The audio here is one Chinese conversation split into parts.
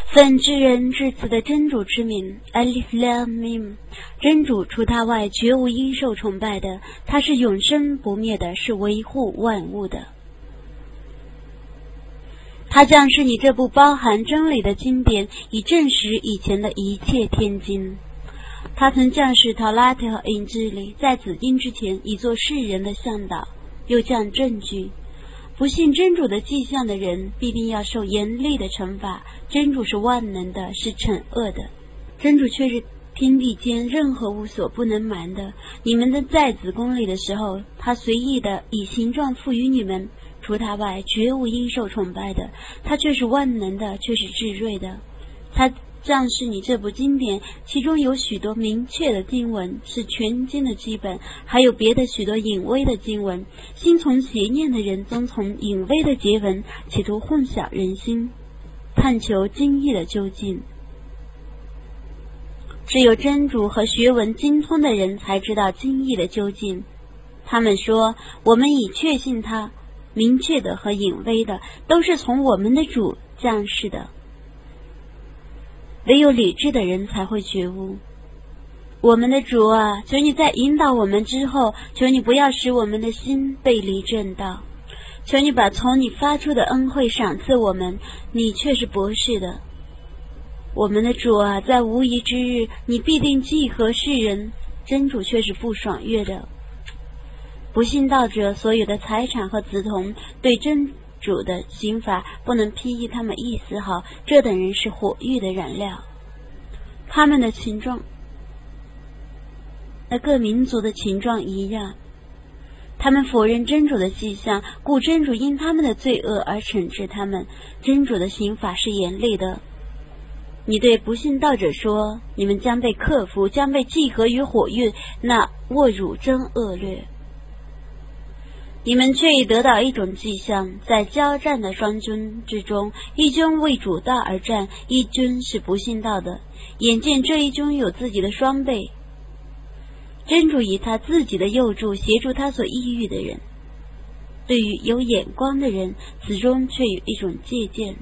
奉至人至此的真主之名 Alif Lam Mim， 真主除他外绝无应受崇拜的，他是永生不灭的，是维护万物的。他降示你这部包含真理的经典，以证实以前的一切天经。他曾降示陶拉特和引致里，在此经之前以作世人的向导，又降证据。不信真主的迹象的人必定要受严厉的惩罚。真主是万能的，是惩恶的。真主却是天地间任何物所不能瞒的。你们的在子宫里的时候，他随意的以形状赋予你们，除他外绝无应受崇拜的，他却是万能的，却是至睿的。他降示你这部经典，其中有许多明确的经文，是全经的基本，还有别的许多隐微的经文。心从邪念的人遵从隐微的结文，企图混淆人心，探求经义的究竟。只有真主和学问精通的人才知道经义的究竟。他们说，我们已确信他，明确的和隐微的都是从我们的主降世的。唯有理智的人才会觉悟。我们的主啊，求你在引导我们之后，求你不要使我们的心背离正道，求你把从你发出的恩惠赏赐我们，你却是博士的。我们的主啊，在无疑之日，你必定济和世人，真主却是不爽悦的。不信道者所有的财产和子童，对真主的刑罚不能裨益他们一丝毫，这等人是火狱的燃料。他们的情状和各民族的情状一样，他们否认真主的迹象，故真主因他们的罪恶而惩治他们。真主的刑罚是严厉的。你对不信道者说，你们将被克服，将被祭合于火狱，那侮辱真恶劣。你们却已得到一种迹象，在交战的双军之中，一军为主道而战，一军是不信道的。眼见这一军有自己的双倍，真主以他自己的佑助协助他所抑郁的人。对于有眼光的人，此中却有一种借鉴。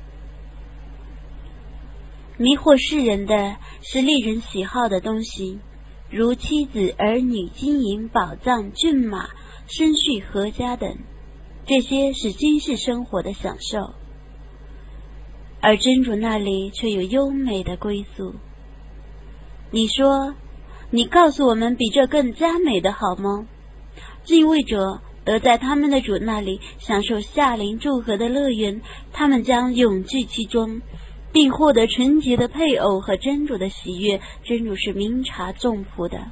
迷惑世人的是令人喜好的东西，如妻子、儿女、金银、宝藏、骏马、生畜、阖家等，这些是今世生活的享受，而真主那里却有优美的归宿。你说，你告诉我们比这更加美的好吗？敬畏者得在他们的主那里享受夏临祝贺的乐园，他们将永居其中，并获得纯洁的配偶和真主的喜悦。真主是明察众仆的。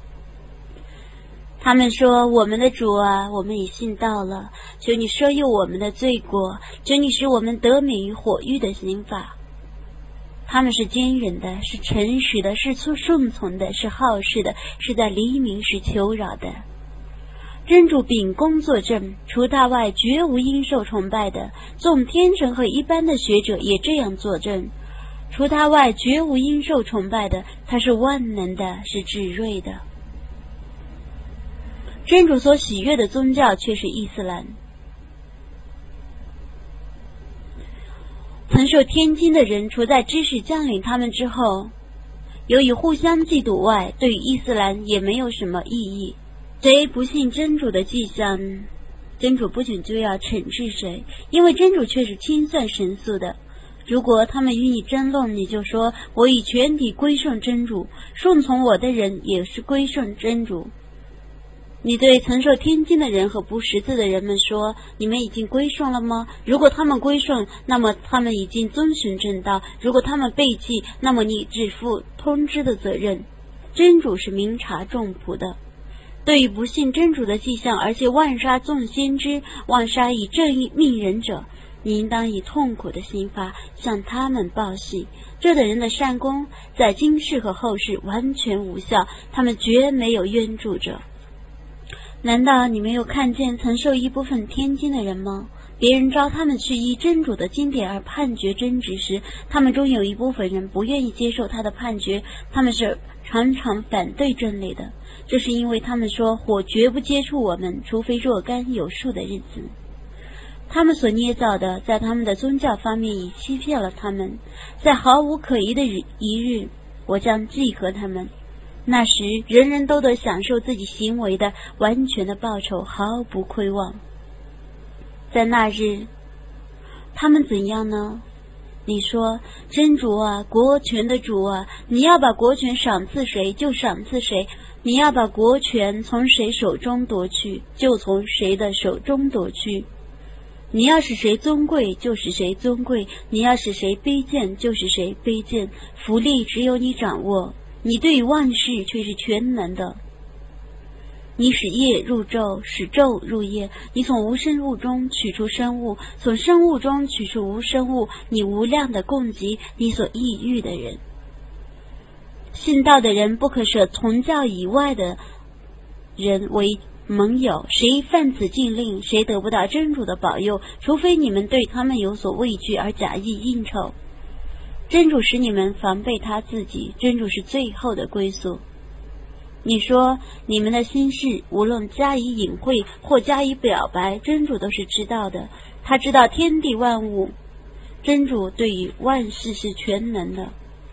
他们说，我们的主啊，我们已信道了，求你赦宥我们的罪过，求你使我们得免于火狱的刑罚。他们是坚忍的，是诚实的，是顺从的，是好事的，是在黎明时求饶的。真主秉公作证，除他外绝无应受崇拜的。众天神和一般的学者也这样作证，除他外绝无应受崇拜的，他是万能的，是至睿的。真主所喜悦的宗教却是伊斯兰。曾受天经的人，除在知识降临他们之后，由于互相嫉妒外，对于伊斯兰也没有什么意义。谁不信真主的迹象，真主不仅就要惩治谁，因为真主却是清算神速的。如果他们与你争论，你就说，我已全体归顺真主，顺从我的人也是归顺真主。你对曾受天经的人和不识字的人们说，你们已经归顺了吗？如果他们归顺，那么他们已经遵循正道；如果他们背弃，那么你只负通知的责任。真主是明察众仆的。对于不信真主的迹象，而且妄杀众先知，妄杀以正义命人者，你应当以痛苦的刑罚向他们报喜。这等人的善功在今世和后世完全无效，他们绝没有援助者。难道你没有看见曾受一部分天经的人吗？别人召他们去依真主的经典而判决争执时，他们中有一部分人不愿意接受他的判决，他们是常常反对真理的。这是因为他们说，火绝不接触我们，除非若干有数的日子。 他们所捏造的，在他们的宗教方面已欺骗了他们。在毫无可疑的一日，我将祭和他们。那时，人人都得享受自己行为的完全的报酬，毫不亏望。在那日，他们怎样呢？你说，真主啊，国权的主啊，你要把国权赏赐谁就赏赐谁，你要把国权从谁手中夺去，就从谁的手中夺去。你要使谁尊贵，就使谁尊贵；你要使谁卑贱，就使谁卑贱。福利只有你掌握，你对于万事却是全能的。你使夜入昼，使昼入夜，你从无生物中取出生物，从生物中取出无生物，你无量的供给你所抑郁的人。信道的人不可舍从教以外的人为盟友，谁犯此禁令，谁得不到真主的保佑，除非你们对他们有所畏惧而假意应酬。真主使你们防备他自己，真主是最后的归宿。你说你们的心事无论加以隐晦或加以表白，真主都是知道的，他知道天地万物，真主对于万事是全能的。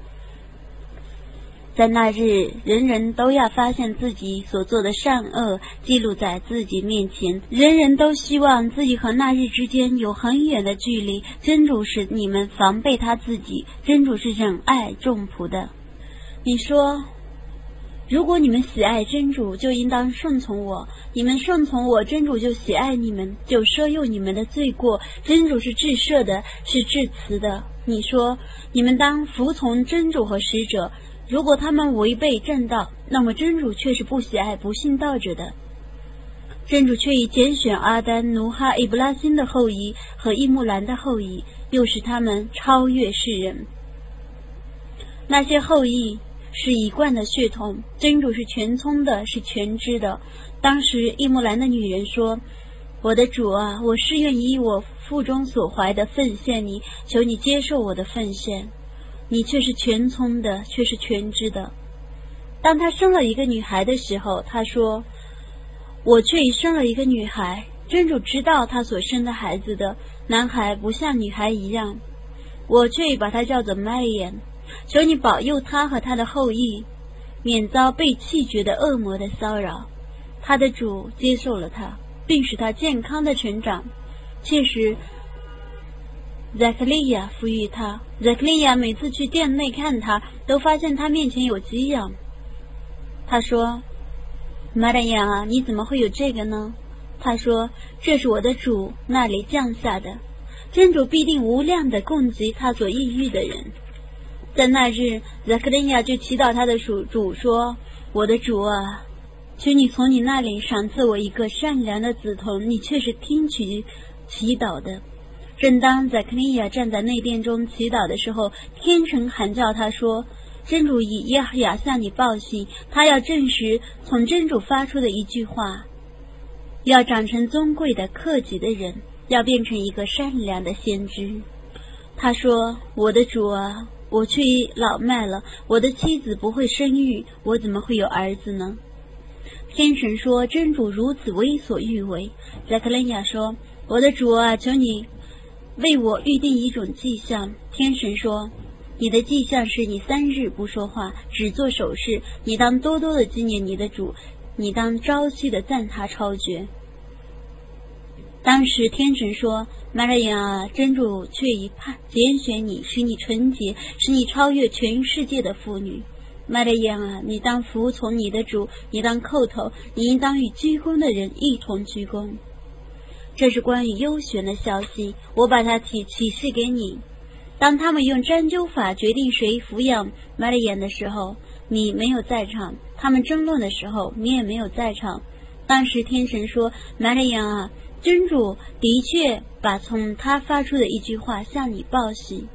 在那日，人人都要发现自己所做的善恶记录在自己面前，人人都希望自己和那日之间有很远的距离。真主使你们防备他自己，真主是忍爱众仆的。你说，如果你们喜爱真主，就应当顺从我，你们顺从我，真主就喜爱你们，就赦宥你们的罪过。真主是至赦的，是至慈的。你说，你们当服从真主和使者，如果他们违背正道，那么真主却是不喜爱不信道者的。真主却已拣选阿丹、努哈、伊布拉辛的后裔和伊木兰的后裔，又使他们超越世人。那些后裔是一贯的血统，真主是全聪的，是全知的。当时伊木兰的女人说，我的主啊，我誓愿以我腹中所怀的奉献你，求你接受我的奉献。你却是全聪的，却是全知的。当他生了一个女孩的时候，他说，我却已生了一个女孩。真主知道他所生的孩子的男孩不像女孩一样，我却已把他叫做麦眼，求你保佑他和他的后裔免遭被弃绝的恶魔的骚扰。他的主接受了他，并使他健康的成长。切实扎克利亚抚育他，扎克利亚每次去店内看他，都发现他面前有给养。他说，玛利亚啊，你怎么会有这个呢？他说，这是我的主那里降下的，真主必定无量的供给他所抑郁的人。在那日，扎克利亚就祈祷他的主说，我的主啊，求你从你那里赏赐我一个善良的子童，你却是听取祈祷的。正当扎克利亚站在内殿中祈祷的时候，天神喊叫他说，真主以耶和雅向你报信，他要证实从真主发出的一句话，要长成尊贵的克己的人，要变成一个善良的先知。他说，我的主啊，我却已老迈了，我的妻子不会生育，我怎么会有儿子呢？天神说，真主如此为所欲为。扎克利亚说，我的主啊，求你为我预定一种迹象。天神说，你的迹象是你3日不说话，只做手势，你当多多的纪念你的主，你当朝夕的赞他超绝。当时天神说，玛利亚啊，真主却已拣选你，使你纯洁，使你超越全世界的妇女。玛利亚啊，你当服从你的主，你当叩头，你应当与鞠躬的人一同鞠躬。这是关于优选的消息，我把它启示给你。当他们用占阄法决定谁抚养玛利亚的时候，你没有在场；他们争论的时候，你也没有在场。当时天神说，玛利亚啊，真主的确把从他发出的一句话向你报喜。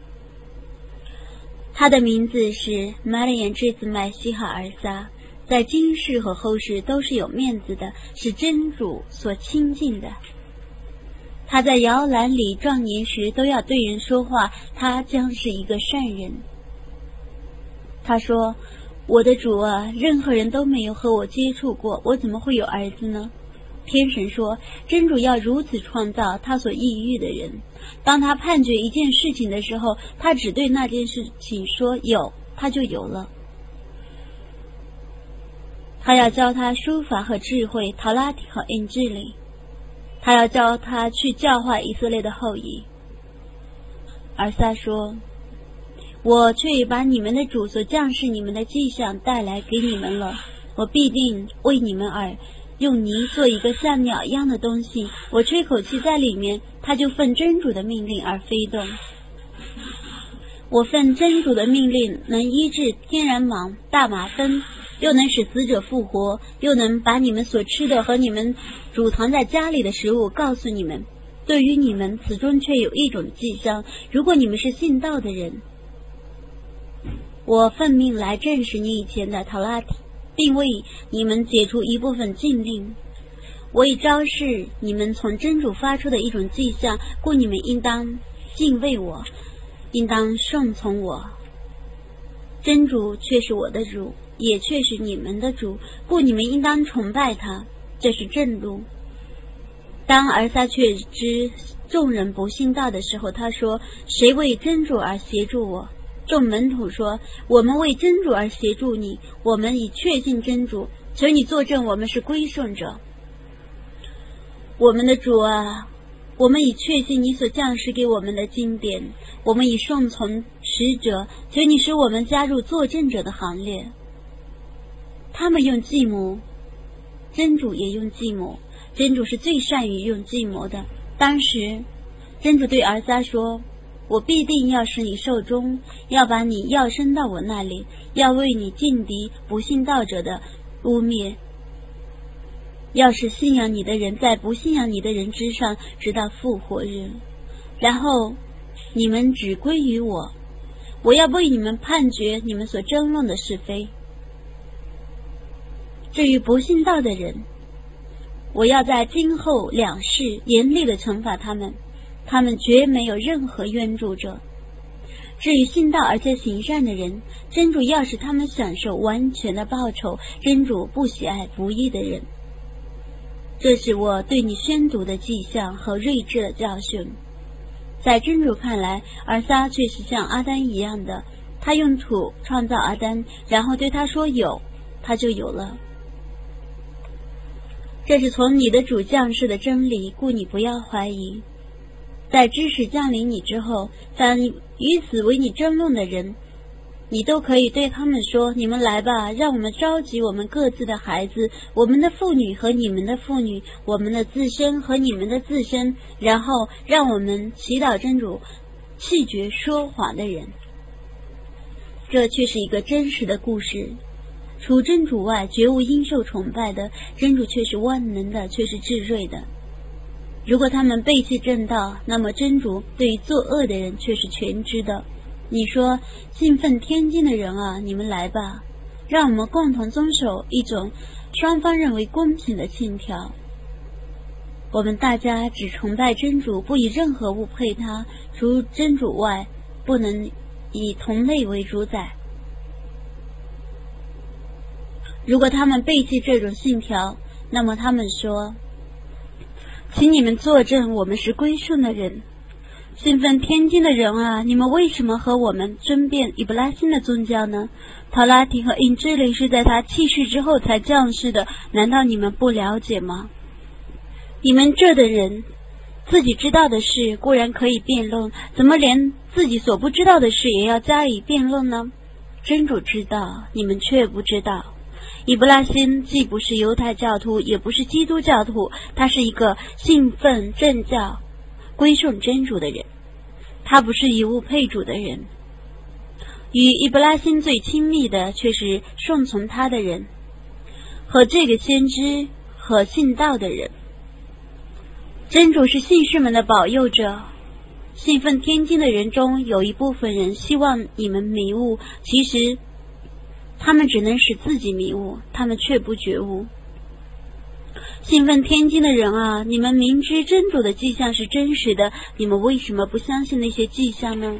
他的名字是玛利亚之子麦西哈尔撒，在今世和后世都是有面子的，是真主所亲近的。他在摇篮里壮年时都要对人说话，他将是一个善人。他说，我的主啊，任何人都没有和我接触过，我怎么会有儿子呢？ 天神说，真主要如此创造他所抑郁的人。当他判决一件事情的时候，他只对那件事情说有，他就有了。他要教他书法和智慧，陶拉提和印智里。他要教他去教化以色列的后裔。而撒说，我却把你们的主所降示你们的迹象带来给你们了，我必定为你们而用泥做一个像鸟一样的东西，我吹口气在里面，它就奉真主的命令而飞动。我奉真主的命令能医治天然盲、大麻风，又能使死者复活，又能把你们所吃的和你们储藏在家里的食物告诉你们。对于你们，此中却有一种迹象，如果你们是信道的人，我奉命来证实你以前的陶拉提，并为你们解除一部分禁令。我已昭示你们从真主发出的一种迹象，故你们应当敬畏我，应当顺从我。真主却是我的主，也却是你们的主，故你们应当崇拜他，这是正路。当尔撒确知众人不信道的时候，他说，谁为真主而协助我？众门徒说，我们为真主而协助你，我们已确信真主，求你作证我们是归顺者。我们的主啊，我们已确信你所降示给我们的经典，我们已顺从使者，求你使我们加入作证者的行列。他们用计谋，真主也用计谋，真主是最善于用计谋的。当时真主对尔撒说，我必定要使你受终，要把你要升到我那里，要为你劲敌不信道者的污蔑，要是信仰你的人在不信仰你的人之上，直到复活日。然后你们只归于我，我要为你们判决你们所争论的是非。至于不信道的人，我要在今后两世严厉地惩罚他们，他们绝没有任何援助者。至于信道而且行善的人，真主要使他们享受完全的报酬，真主不喜爱不义的人。这是我对你宣读的迹象和睿智的教训。在真主看来，尔撒却是像阿丹一样的，他用土创造阿丹，然后对他说有，他就有了。这是从你的主降世的真理，故你不要怀疑。在知识降临你之后，凡与此为你争论的人，你都可以对他们说，你们来吧，让我们召集我们各自的孩子，我们的妇女和你们的妇女，我们的自身和你们的自身，然后让我们祈祷真主弃绝说谎的人。这却是一个真实的故事。除真主外，绝无应受崇拜的，真主却是万能的，却是至睿的。如果他们背弃正道，那么真主对于作恶的人却是全知的。你说，信奉天经的人啊，你们来吧，让我们共同遵守一种双方认为公平的信条。我们大家只崇拜真主，不以任何物配他，除真主外，不能以同类为主宰。如果他们背弃这种信条，那么他们说，请你们作证我们是归顺的人。信奉天经的人啊，你们为什么和我们争辩伊布拉辛的宗教呢？陶拉提和印智里是在他去世之后才降世的，难道你们不了解吗？你们这的人自己知道的事固然可以辩论，怎么连自己所不知道的事也要加以辩论呢？真主知道，你们却不知道。伊布拉辛既不是犹太教徒，也不是基督教徒，他是一个信奉正教、归顺真主的人，他不是以物配主的人。与伊布拉辛最亲密的却是顺从他的人，和这个先知和信道的人。真主是信士们的保佑者，信奉天经的人中有一部分人希望你们迷悟，其实他们只能使自己迷悟，他们却不觉悟。信奉天经的人啊，你们明知真主的迹象是真实的，你们为什么不相信那些迹象呢？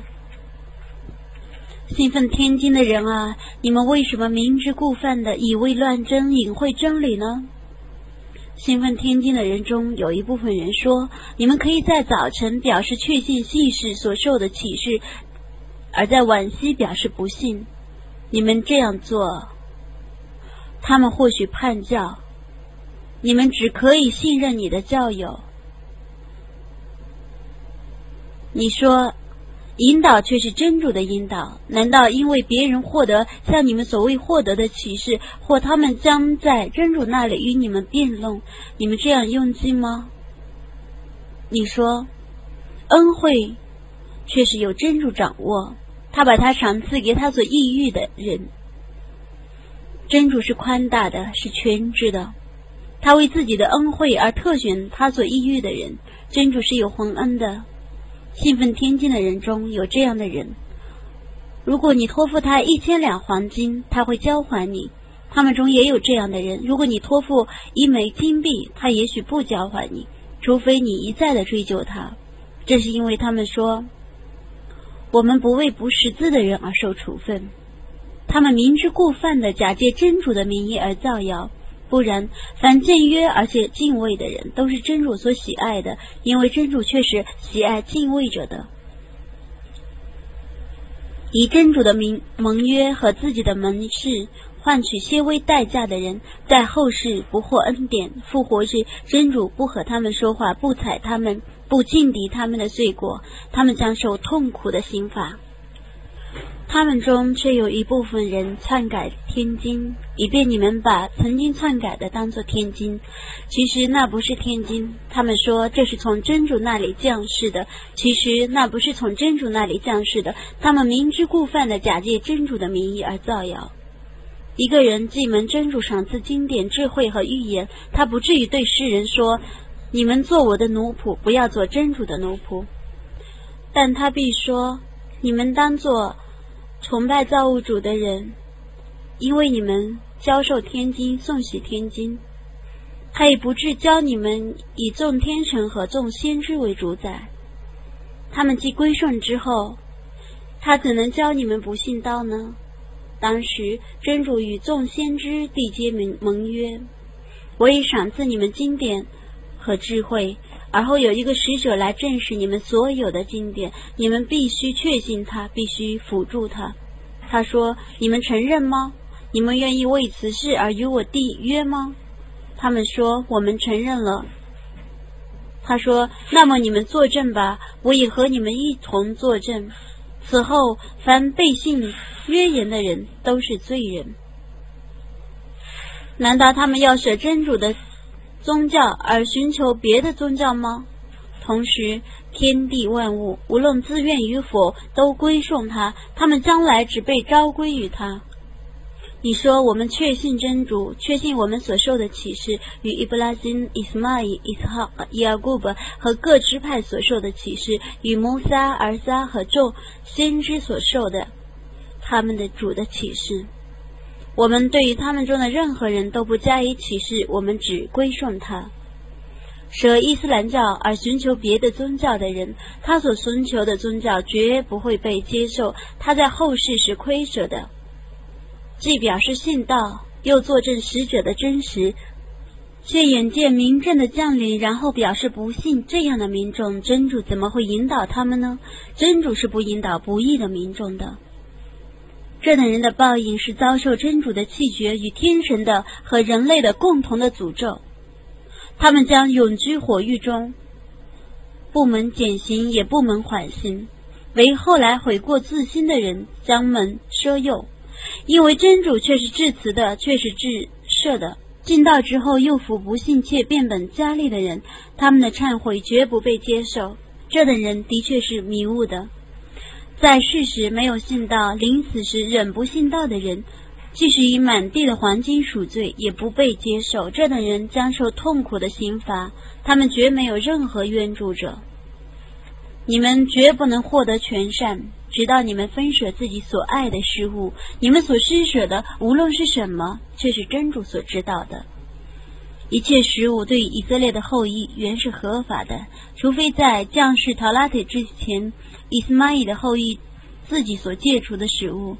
信奉天经的人啊，你们为什么明知故犯的以为乱真，隐晦真理呢？ 兴奋天津的人中有一部分人说，你们可以在早晨表示确信信士所受的启示，而在晚夕表示不信。你们这样做，他们或许叛教。你们只可以信任你的教友。你说引导却是真主的引导，难道因为别人获得像你们所谓获得的启示，或他们将在真主那里与你们辩论，你们这样用计吗？你说恩惠却是由真主掌握，他把它赏赐给他所抑郁的人。真主是宽大的，是全知的，他为自己的恩惠而特选他所抑郁的人。真主是有宏恩的。兴奋天津的人中有这样的人，如果你托付他1000两黄金，他会交还你。他们中也有这样的人，如果你托付1枚金币，他也许不交还你，除非你一再的追究他。这是因为他们说，我们不为不识字的人而受处分。他们明知故犯的假借真主的名义而造谣，不然凡僭约而且敬畏的人都是真主所喜爱的，因为真主却是喜爱敬畏者的。以真主的盟约和自己的盟誓换取些微代价的人，在后世不获恩典，复活时真主不和他们说话，不睬他们，不尽敌他们的罪过，他们将受痛苦的刑罚。他们中却有一部分人篡改天经，以便你们把曾经篡改的当作天经，其实那不是天经。他们说这是从真主那里降世的，其实那不是从真主那里降世的。他们明知故犯的假借真主的名义而造谣。一个人既蒙真主赏赐经典、智慧和预言，他不至于对世人说，你们做我的奴仆，不要做真主的奴仆。但他必说，你们当作崇拜造物主的人，因为你们教授天经，诵习天经。他也不至教你们以众天神和众先知为主宰。他们既归顺之后，他怎能教你们不信道呢？当时真主与众先知缔结盟约，我已赏赐你们经典和智慧，而后有一个使者来证实你们所有的经典，你们必须确信他，必须辅助他。他说，你们承认吗？你们愿意为此事而与我缔约吗？他们说，我们承认了。他说，那么你们作证吧，我也和你们一同作证。此后凡背信约言的人都是罪人。难道他们要舍真主的宗教而寻求别的宗教吗？同时天地万物无论自愿与否都归顺他，他们将来只被召归于他。你说我们确信真主，确信我们所受的启示与伊布拉辛、伊斯玛仪、伊斯哈、雅各伯和各支派所受的启示，与摩撒、尔撒和众先知所受的他们的主的启示。我们对于他们中的任何人都不加以启示，我们只归顺他。舍伊斯兰教而寻求别的宗教的人，他所寻求的宗教绝不会被接受，他在后世是亏舍的。既表示信道，又作证使者的真实，却眼见明证的降临，然后表示不信，这样的民众，真主怎么会引导他们呢？真主是不引导不义的民众的。这等人的报应是遭受真主的弃绝与天神的和人类的共同的诅咒，他们将永居火狱中，不蒙减刑也不蒙缓刑，为后来悔过自新的人将蒙赦宥。因为真主却是至慈的，却是至赦的。进道之后又服不信且变本加厉的人，他们的忏悔绝不被接受。这等人的确是迷雾的。在世时没有信道，临死时仍不信道的人，即使以满地的黄金赎罪，也不被接受。这等人将受痛苦的刑罚，他们绝没有任何援助者。你们绝不能获得全善，直到你们分舍自己所爱的事物，你们所施舍的无论是什么，却是真主所知道的。一切食物对以色列的后裔原是合法的，除非在降世陶拉特之前，以斯玛仪的后裔自己所戒除的食物。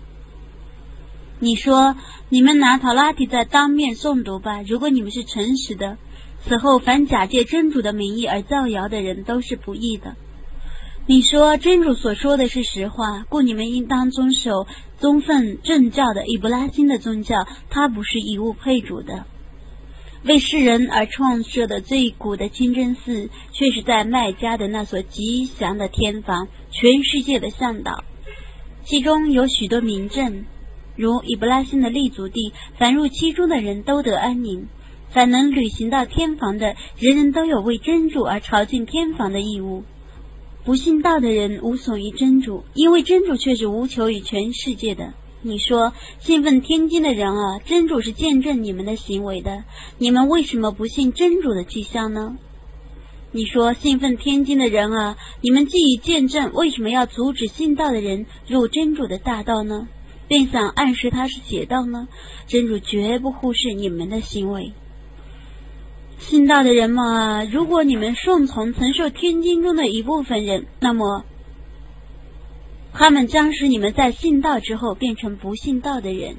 你说，你们拿陶拉特在当面诵读吧，如果你们是诚实的， 此后凡假借真主的名义而造谣的人都是不义的。你说真主所说的是实话，故你们应当遵守宗分正教的以布拉欣的宗教，他不是以物配主的。为世人而创设的最古的清真寺，却是在麦加的那所吉祥的天房，全世界的向导。其中有许多名镇，如以布拉欣的立足地，凡入其中的人都得安宁。凡能旅行到天房的，人人都有为真主而朝觐天房的义务。不信道的人无所于真主，因为真主却是无求于全世界的。你说信奉天经的人啊，真主是见证你们的行为的，你们为什么不信真主的迹象呢？你说信奉天经的人啊，你们既已见证，为什么要阻止信道的人入真主的大道呢？便想暗示他是邪道呢？真主绝不忽视你们的行为。信道的人嘛，如果你们顺从曾受天经中的一部分人，那么他们将使你们在信道之后变成不信道的人。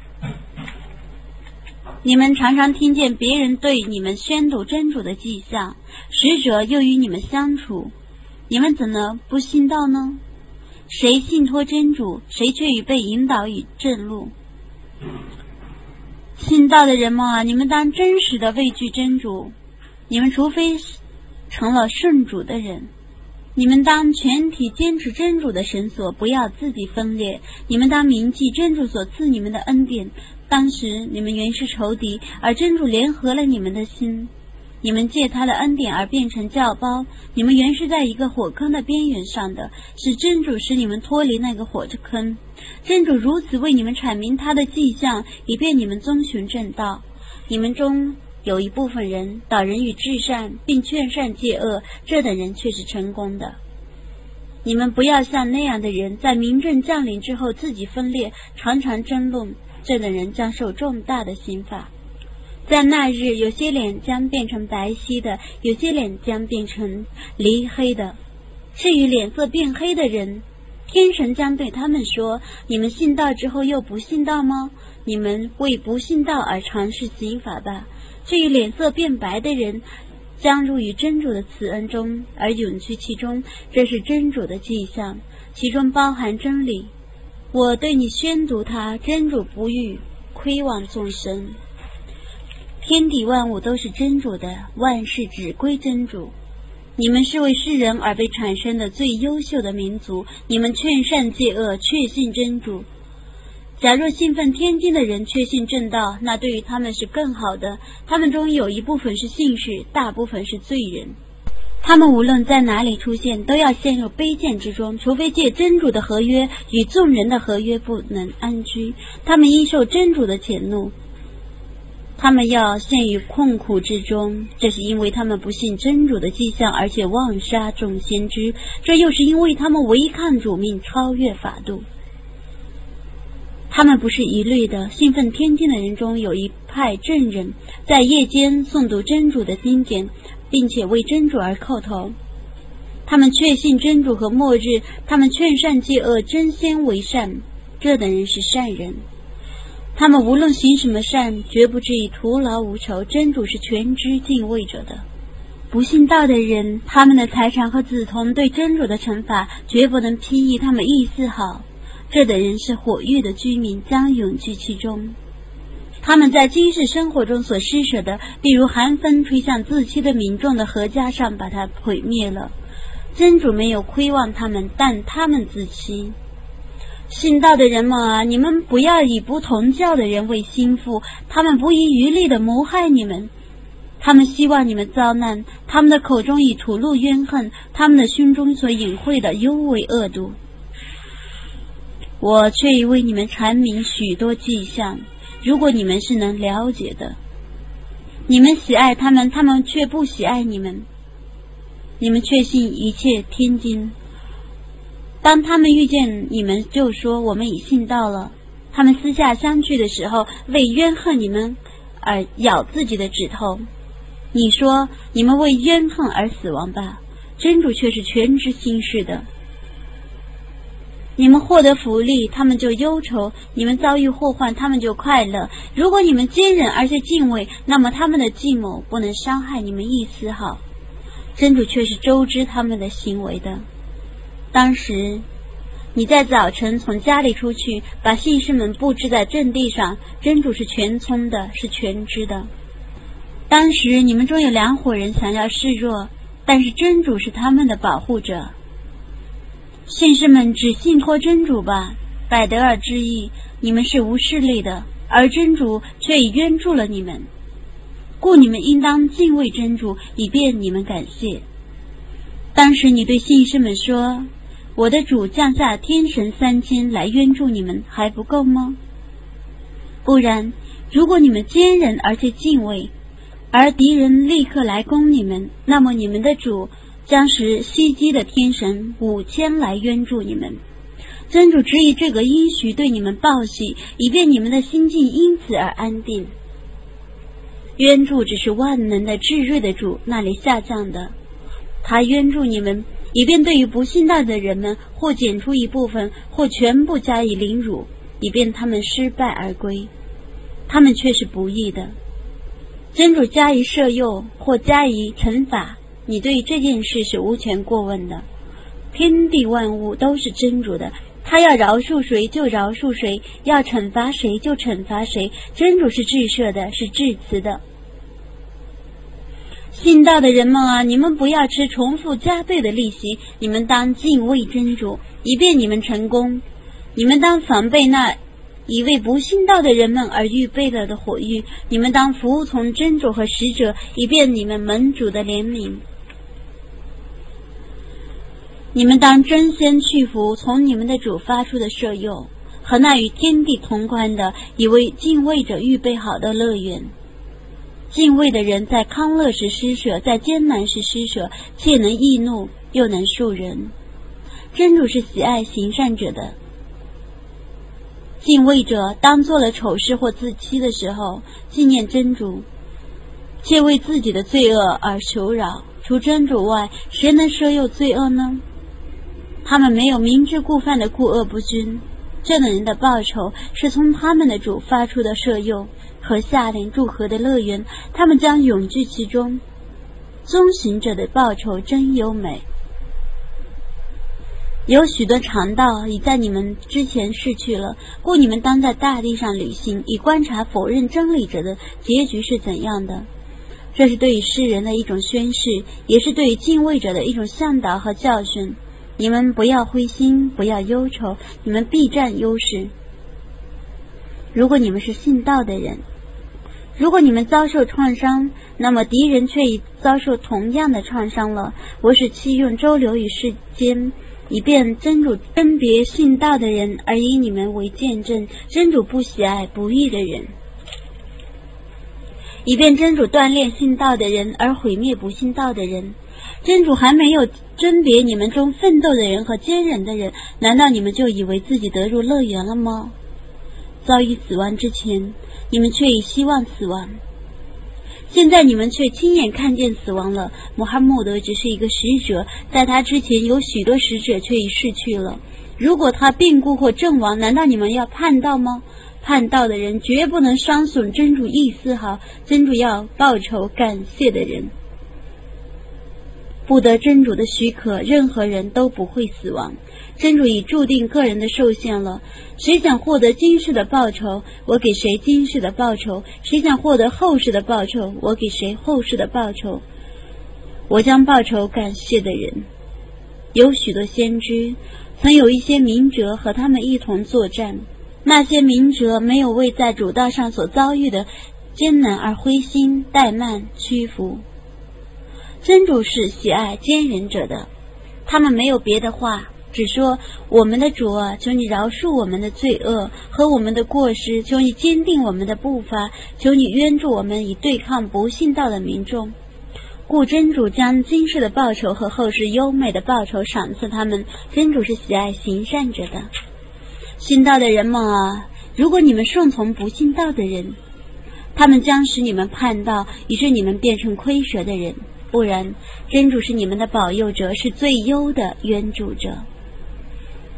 你们常常听见别人对你们宣读真主的迹象，使者又与你们相处，你们怎能不信道呢？谁信托真主，谁却已被引导于正路。信道的人们啊，你们当真实的畏惧真主，你们除非成了顺主的人。你们当全体坚持真主的绳索，不要自己分裂。你们当铭记真主所赐你们的恩典，当时你们原是仇敌，而真主联合了你们的心。你们借他的恩典而变成教包，你们原是在一个火坑的边缘上的，是真主使你们脱离那个火坑。真主如此为你们阐明他的迹象，以便你们遵循正道。你们中有一部分人导人于至善，并劝善戒恶，这等人却是成功的。你们不要像那样的人，在明证降临之后自己分裂，常常争论，这等人将受重大的刑罚。在那日，有些脸将变成白皙的，有些脸将变成黧黑的。至于脸色变黑的人，天神将对他们说：你们信道之后又不信道吗？你们为不信道而尝试刑罚吧。至于脸色变白的人，将入于真主的慈恩中，而永居其中，这是真主的迹象，其中包含真理。我对你宣读它，真主不欲亏望众生。天地万物都是真主的，万事只归真主。你们是为世人而被产生的最优秀的民族，你们劝善戒恶，确信真主。假若信奉天经的人确信正道，那对于他们是更好的。他们中有一部分是信士，大部分是罪人。他们无论在哪里出现，都要陷入卑贱之中，除非借真主的合约与众人的合约，不能安居。他们因受真主的谴怒，他们要陷于困苦之中，这是因为他们不信真主的迹象，而且妄杀众先知，这又是因为他们违抗主命，超越法度。他们不是一律的，信奉天经的人中有一派证人，在夜间诵读真主的经典，并且为真主而叩头。他们确信真主和末日，他们劝善戒恶，争先为善，这等人是善人。他们无论行什么善，绝不至于徒劳无酬，真主是全知敬畏者的。不信道的人，他们的财产和子童对真主的惩罚，绝不能批议他们一丝毫。这等人是火狱的居民，将永居其中。他们在今世生活中所施舍的，比如寒风吹向自欺的民众的禾稼上，把它毁灭了。真主没有亏望他们，但他们自欺。信道的人们啊，你们不要以不同教的人为心腹，他们不遗余力地谋害你们。他们希望你们遭难，他们的口中已吐露怨恨，他们的心中所隐晦的尤为恶毒。我却已为你们阐明许多迹象，如果你们是能了解的。你们喜爱他们，他们却不喜爱你们。你们确信一切天经，当他们遇见你们，就说我们已信道了。他们私下相聚的时候，为怨恨你们而咬自己的指头。你说你们为怨恨而死亡吧，真主却是全知心事的。 你们获得福利，他们就忧愁；你们遭遇祸患，他们就快乐。如果你们坚忍而且敬畏，那么他们的计谋不能伤害你们一丝毫。真主却是周知他们的行为的。当时你在早晨从家里出去，把信士们布置在阵地上，真主是全聪的，是全知的。当时你们中有2伙人想要示弱，但是真主是他们的保护者。信士们只信托真主吧，百得尔之意，你们是无势力的，而真主却已援助了你们，故你们应当敬畏真主，以便你们感谢。当时你对信士们说，我的主降下天神3000来援助你们，还不够吗？不然，如果你们坚忍而且敬畏，而敌人立刻来攻你们，那么你们的主将使袭击的天神5000来援助你们。真主只以这个应许对你们报喜，以便你们的心境因此而安定。援助只是万能的至睿的主那里下降的，他援助你们，以便对于不信道的人们或减出一部分，或全部加以凌辱，以便他们失败而归。他们却是不义的。真主加以赦宥或加以惩罚，你对这件事是无权过问的。天地万物都是真主的，他要饶恕谁就饶恕谁，要惩罚谁就惩罚谁。真主是至赦的，是至慈的。信道的人们啊，你们不要吃重复加倍的利息，你们当敬畏真主，以便你们成功。你们当防备那以为不信道的人们而预备了的火狱，你们当服从真主和使者，以便你们蒙主的怜悯。你们当争先去服从你们的主发出的赦宥，和那与天地同宽的，以为敬畏者预备好的乐园。敬畏的人在康乐时施舍，在艰难时施舍，且能易怒，又能恕人。真主是喜爱行善者的。敬畏者当做了丑事或自欺的时候，纪念真主，且为自己的罪恶而求饶。除真主外，谁能赦宥罪恶呢？他们没有明知故犯的故恶不均，这等人的报酬是从他们的主发出的赦宥和下令祝贺的乐园，他们将永居其中。遵行者的报酬真优美。有许多常道已在你们之前逝去了，故你们当在大地上旅行，以观察否认真理者的结局是怎样的。这是对于世人的一种宣示，也是对于敬畏者的一种向导和教训。你们不要灰心，不要忧愁，你们必占优势。如果你们是信道的人，如果你们遭受创伤，那么敌人却已遭受同样的创伤了。我使其用周流于世间，以便真主分别信道的人，而以你们为见证。真主不喜爱不义的人，以便真主锻炼信道的人，而毁灭不信道的人。真主还没有甄别你们中奋斗的人和坚忍的人，难道你们就以为自己得入乐园了吗？遭遇死亡之前，你们却已希望死亡，现在你们却亲眼看见死亡了。穆罕默德只是一个使者，在他之前有许多使者却已逝去了。如果他病故或阵亡，难道你们要叛道吗？叛道的人绝不能伤损真主一丝毫，真主要报酬感谢的人。不得真主的许可，任何人都不会死亡。真主已注定个人的受限了，谁想获得今世的报酬，我给谁今世的报酬；谁想获得后世的报酬，我给谁后世的报酬。我将报酬感谢的人。有许多先知，曾有一些明哲和他们一同作战，那些明哲没有为在主道上所遭遇的艰难而灰心怠慢屈服。真主是喜爱坚忍者的，他们没有别的话，只说我们的主啊，求你饶恕我们的罪恶和我们的过失，求你坚定我们的步伐，求你援助我们以对抗不信道的民众。故真主将今世的报酬和后世优美的报酬赏赐他们。真主是喜爱行善者的。信道的人们啊，如果你们顺从不信道的人，他们将使你们叛道，以致你们变成亏折的人。不然，真主是你们的保佑者，是最优的援助者。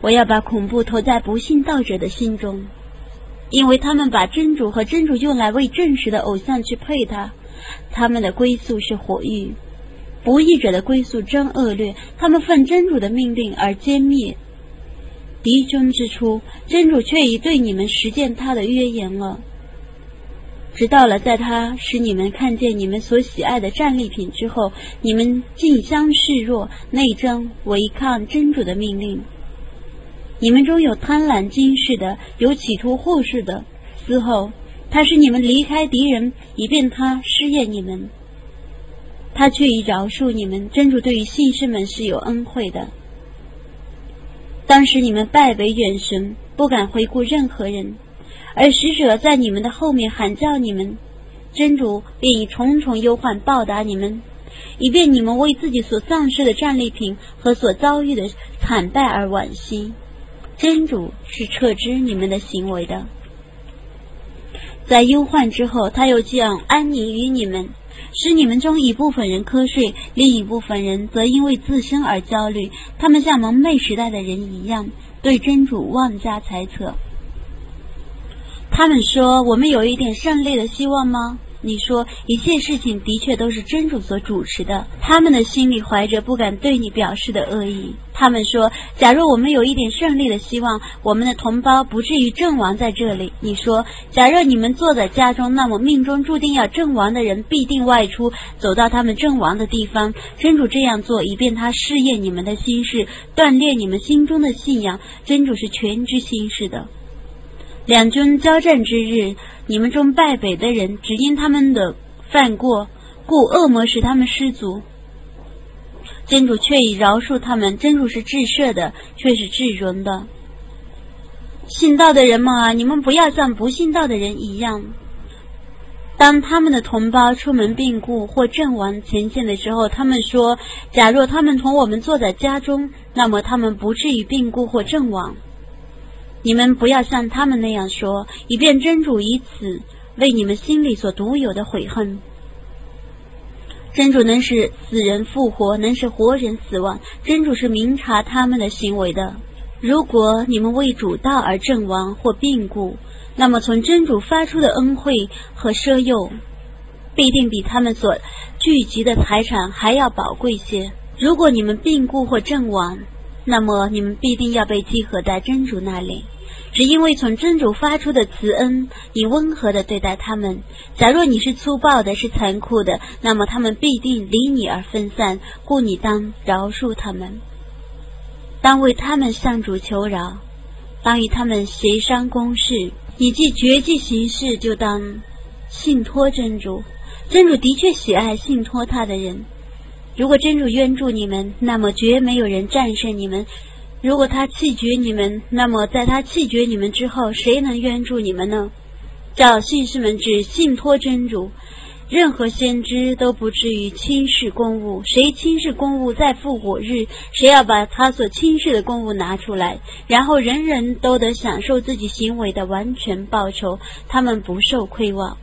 我要把恐怖投在不信道者的心中，因为他们把真主和真主用来为证实的偶像去配他，他们的归宿是火狱。不义者的归宿真恶劣，他们奉真主的命令而歼灭敌军之初，真主却已对你们实践他的约言了。直到了在他使你们看见你们所喜爱的战利品之后，你们竞相示弱，内争违抗真主的命令。你们中有贪婪惊世的，有企图护世的，嗣后他使你们离开敌人，以便他试验你们，他却已饶恕你们。真主对于信士们是有恩惠的。当时你们拜为远神，不敢回顾任何人，而使者在你们的后面喊叫你们，真主便以重重忧患报答你们，以便你们为自己所丧失的战利品和所遭遇的惨败而惋惜。真主是撤知你们的行为的。在忧患之后，他又将安宁于你们，使你们中一部分人瞌睡，另一部分人则因为自身而焦虑，他们像蒙昧时代的人一样，对真主妄加猜测。他们说，我们有一点胜利的希望吗？你说，一切事情的确都是真主所主持的。他们的心里怀着不敢对你表示的恶意。他们说，假如我们有一点胜利的希望，我们的同胞不至于阵亡在这里。你说，假若你们坐在家中，那么命中注定要阵亡的人必定外出，走到他们阵亡的地方。真主这样做，以便他试验你们的心事，锻炼你们心中的信仰。真主是全知心事的。两军交战之日，你们中败北的人只因他们的犯过，故恶魔使他们失足。真主却已饶恕他们，真主是至赦的，却是至荣的。信道的人们啊，你们不要像不信道的人一样，当他们的同胞出门病故或阵亡前线的时候，他们说，假若他们同我们坐在家中，那么他们不至于病故或阵亡。你们不要像他们那样说，以便真主以此为你们心里所独有的悔恨。真主能使死人复活，能使活人死亡，真主是明察他们的行为的。如果你们为主道而阵亡或病故，那么从真主发出的恩惠和赦宥，必定比他们所聚集的财产还要宝贵些。如果你们病故或阵亡，那么你们必定要被集合在真主那里。只因为从真主发出的慈恩，你温和地对待他们。假若你是粗暴的，是残酷的，那么他们必定离你而分散，故你当饶恕他们，当为他们向主求饶，当与他们协商公事。你既决计行事，就当信托真主。真主的确喜爱信托他的人。如果真主援助你们，那么绝没有人战胜你们。如果他弃绝你们，那么在他弃绝你们之后，谁能援助你们呢？照信士们只信托真主，任何先知都不至于轻视公务。谁轻视公务，在复活日，谁要把他所轻视的公务拿出来，然后人人都得享受自己行为的完全报酬，他们不受亏望。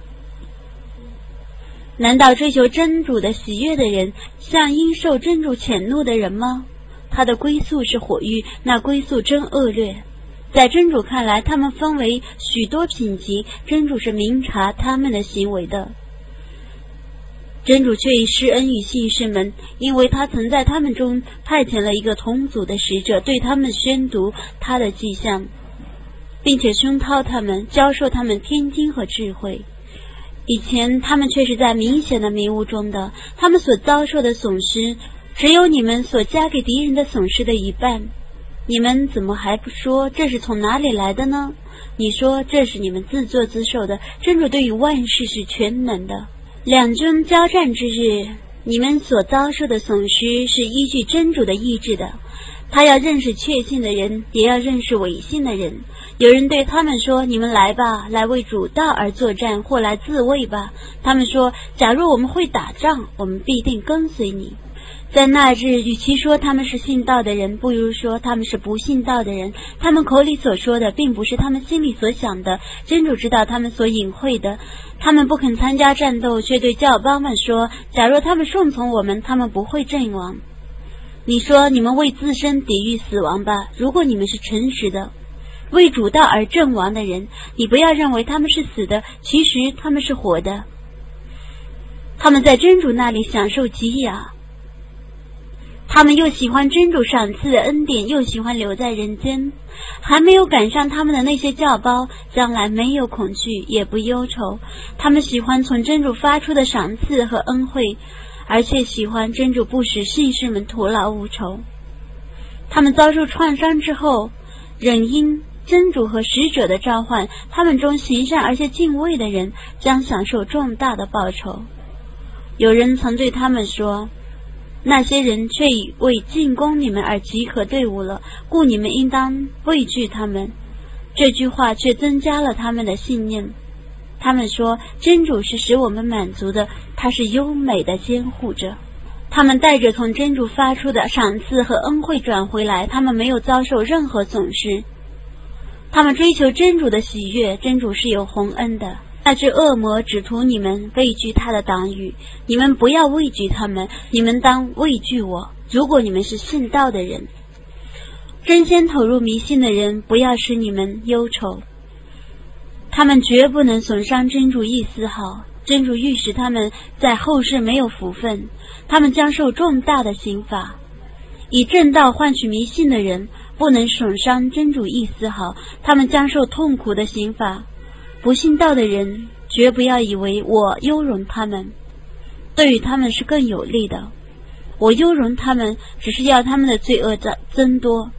难道追求真主的喜悦的人，像因受真主谴怒的人吗？他的归宿是火狱，那归宿真恶劣。在真主看来，他们分为许多品级，真主是明察他们的行为的。真主却已施恩于信士们，因为他曾在他们中派遣了一个同族的使者，对他们宣读他的迹象，并且熏陶他们，教授他们天经和智慧。以前他们却是在明显的迷雾中的，他们所遭受的损失只有你们所加给敌人的损失的一半。你们怎么还不说这是从哪里来的呢？你说这是你们自作自受的。真主对于万事是全能的。两军交战之日，你们所遭受的损失是依据真主的意志的。他要认识确信的人，也要认识伪信的人。有人对他们说，你们来吧，来为主道而作战，或来自卫吧。他们说，假如我们会打仗，我们必定跟随你。在那日，与其说他们是信道的人，不如说他们是不信道的人。他们口里所说的，并不是他们心里所想的。真主知道他们所隐晦的。他们不肯参加战斗，却对教邦们说，假若他们顺从我们，他们不会阵亡。 你说你们为自身抵御死亡吧，如果你们是诚实的，为主道而阵亡的人，你不要认为他们是死的，其实他们是活的，他们在真主那里享受极雅，他们又喜欢真主赏赐的恩典，又喜欢留在人间，还没有赶上他们的那些教胞，将来没有恐惧也不忧愁，他们喜欢从真主发出的赏赐和恩惠，而且喜欢真主不使信士们徒劳无酬。他们遭受创伤之后，仍因真主和使者的召唤，他们中行善而且敬畏的人将享受重大的报酬。有人曾对他们说，那些人却已为进攻你们而集合队伍了，故你们应当畏惧他们。这句话却增加了他们的信念。他们说，真主是使我们满足的，他是优美的监护者。他们带着从真主发出的赏赐和恩惠转回来，他们没有遭受任何损失。他们追求真主的喜悦，真主是有洪恩的。那只恶魔只图你们畏惧他的党羽，你们不要畏惧他们，你们当畏惧我，如果你们是信道的人。争先投入迷信的人，不要使你们忧愁，他们绝不能损伤真主一丝毫。真主欲使他们在后世没有福分，他们将受重大的刑罚。以正道换取迷信的人，不能损伤真主一丝毫，他们将受痛苦的刑罚。不信道的人，绝不要以为我优容他们，对于他们是更有利的。我优容他们，只是要他们的罪恶增多，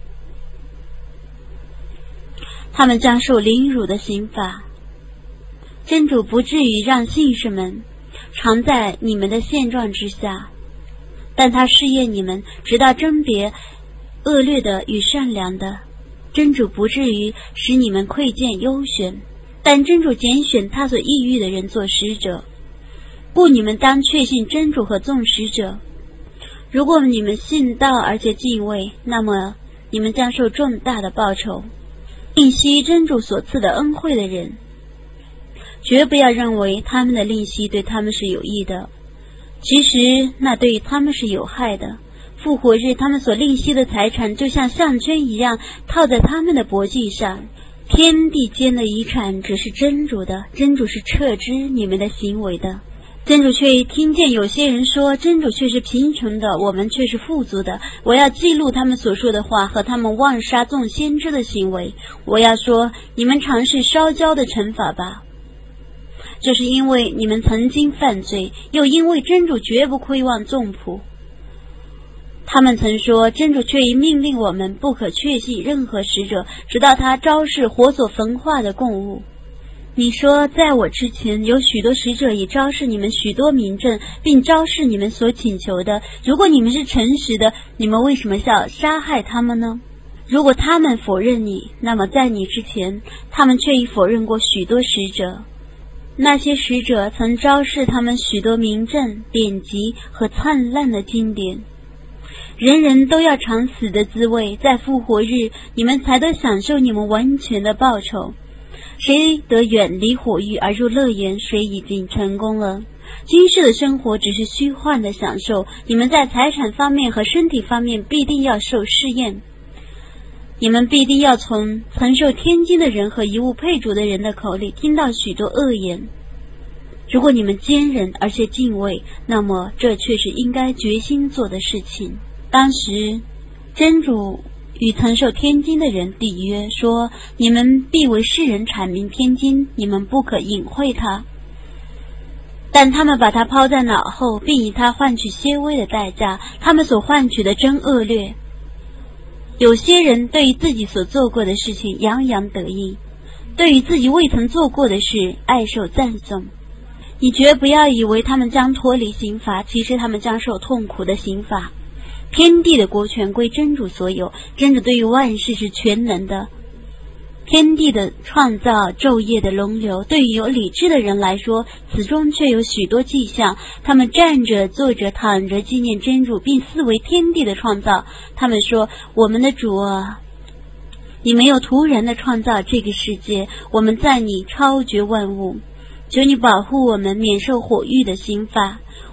他们将受凌辱的刑罚。真主不至于让信士们常在你们的现状之下，但他试验你们，直到甄别恶劣的与善良的。真主不至于使你们窥见优选，但真主拣选他所抑郁的人做使者，故你们当确信真主和众使者。如果你们信道而且敬畏，那么你们将受重大的报酬。吝惜真主所赐的恩惠的人，绝不要认为他们的吝惜对他们是有益的，其实那对他们是有害的。复活日他们所吝惜的财产，就像项圈一样套在他们的脖颈上。天地间的遗产只是真主的，真主是撤知你们的行为的。真主却听见有些人说，真主却是贫穷的，我们却是富足的。我要记录他们所说的话和他们妄杀众先知的行为。我要说，你们尝试烧焦的惩罚吧，这是因为你们曾经犯罪，又因为真主绝不亏望众仆。他们曾说，真主却已命令我们不可确信任何使者，直到他昭示火所焚化的供物。你说，在我之前有许多使者已昭示你们许多明证，并昭示你们所请求的。如果你们是诚实的，你们为什么要杀害他们呢？如果他们否认你，那么在你之前他们却已否认过许多使者。那些使者曾昭示他们许多明证、典籍和灿烂的经典。人人都要尝死的滋味，在复活日你们才得享受你们完全的报酬。谁得远离火狱而入乐园，谁已经成功了。今世的生活只是虚幻的享受，你们在财产方面和身体方面必定要受试验。你们必定要从曾受天经的人和遗物配主的人的口里听到许多恶言。如果你们坚忍而且敬畏，那么这却是应该决心做的事情。当时真主与曾受天经的人缔约，说，你们必为世人阐明天经，你们不可隐晦它。但他们把它抛在脑后，并以它换取些微的代价，他们所换取的真恶劣。有些人对于自己所做过的事情洋洋得意，对于自己未曾做过的事爱受赞颂。你绝不要以为他们将脱离刑罚，其实他们将受痛苦的刑罚。天地的国权归真主所有，真主对于万事是全能的。天地的创造，昼夜的轮流，对于有理智的人来说，此中却有许多迹象。他们站着、坐着、躺着纪念真主，并思维天地的创造。他们说，我们的主啊，你没有突然的创造这个世界，我们在你超绝万物，求你保护我们免受火狱的刑罚。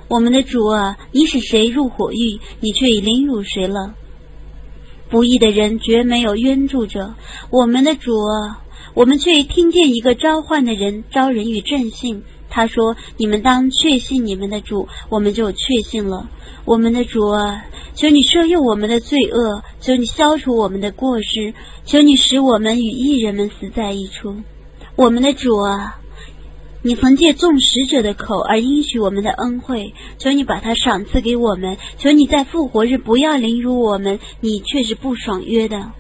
我们的主啊，你使谁入火狱，你却已凌辱谁了。不义的人绝没有冤助者，我们的主啊，我们却听见一个召唤的人招人与正信，他说：你们当确信你们的主，我们就确信了。我们的主啊，求你赦宥我们的罪恶，求你消除我们的过失，求你使我们与义人们死在一处。我们的主啊，你曾借众使者的口而应许我们的恩惠，求你把它赏赐给我们，求你在复活日不要凌辱我们，你却是不爽约的。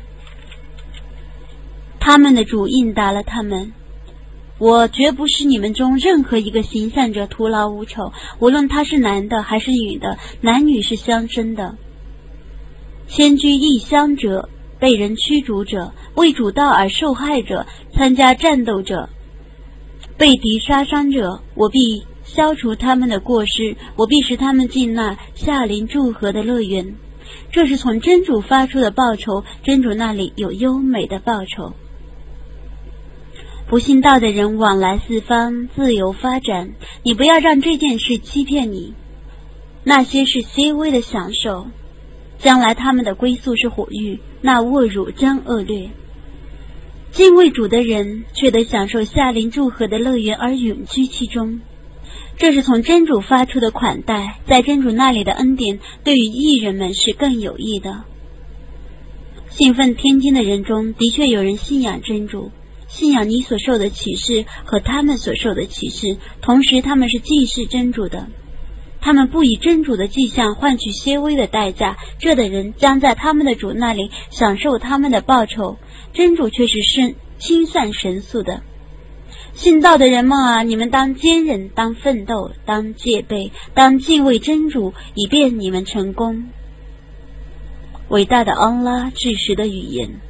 他们的主应答了他们：我绝不使你们中任何一个行善者徒劳无酬，无论他是男的还是女的，男女是相生的。迁居异乡者，被人驱逐者，为主道而受害者，参加战斗者，被敌杀伤者，我必消除他们的过失，我必使他们进那夏临祝贺的乐园。这是从真主发出的报酬，真主那里有优美的报酬。不信道的人往来四方，自由发展，你不要让这件事欺骗你。那些是些微的享受，将来他们的归宿是火狱，那侮辱将恶劣。敬畏主的人却得享受夏临祝贺的乐园而永居其中。这是从真主发出的款待，在真主那里的恩典对于义人们是更有益的。信奉天经的人中的确有人信仰真主，信仰你所受的启示和他们所受的启示，同时他们是祭祀真主的。他们不以真主的迹象换取些微的代价，这等人将在他们的主那里享受他们的报酬，真主却是清善神速的。信道的人们啊，你们当坚忍，当奋斗，当戒备，当敬畏真主，以便你们成功。伟大的安拉至实的语言。